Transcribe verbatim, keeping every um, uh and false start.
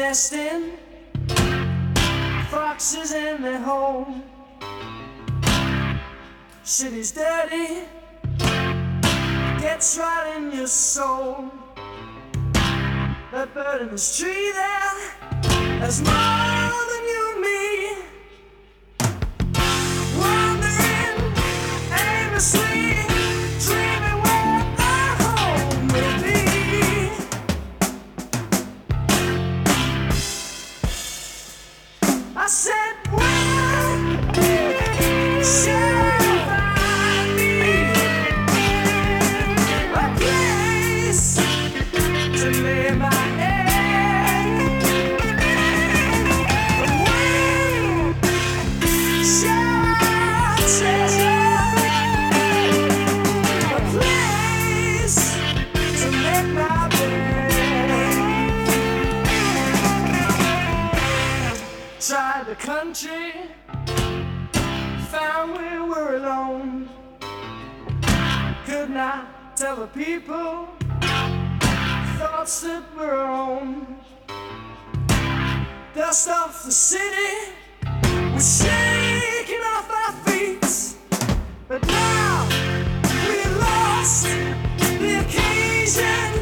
nesting, foxes in their home. City's dirty, gets right in your soul. That bird in this tree there has more than you and me. Wandering aimlessly, dreaming where our home will be. I said, where shall I find me a place to lay my head? Where shall I treasure a place to make my bed? Tried the country, found we were alone. Could not tell the people thoughts that were our own. Dust off the city, we're shaking off our feet. But now we lost the occasion.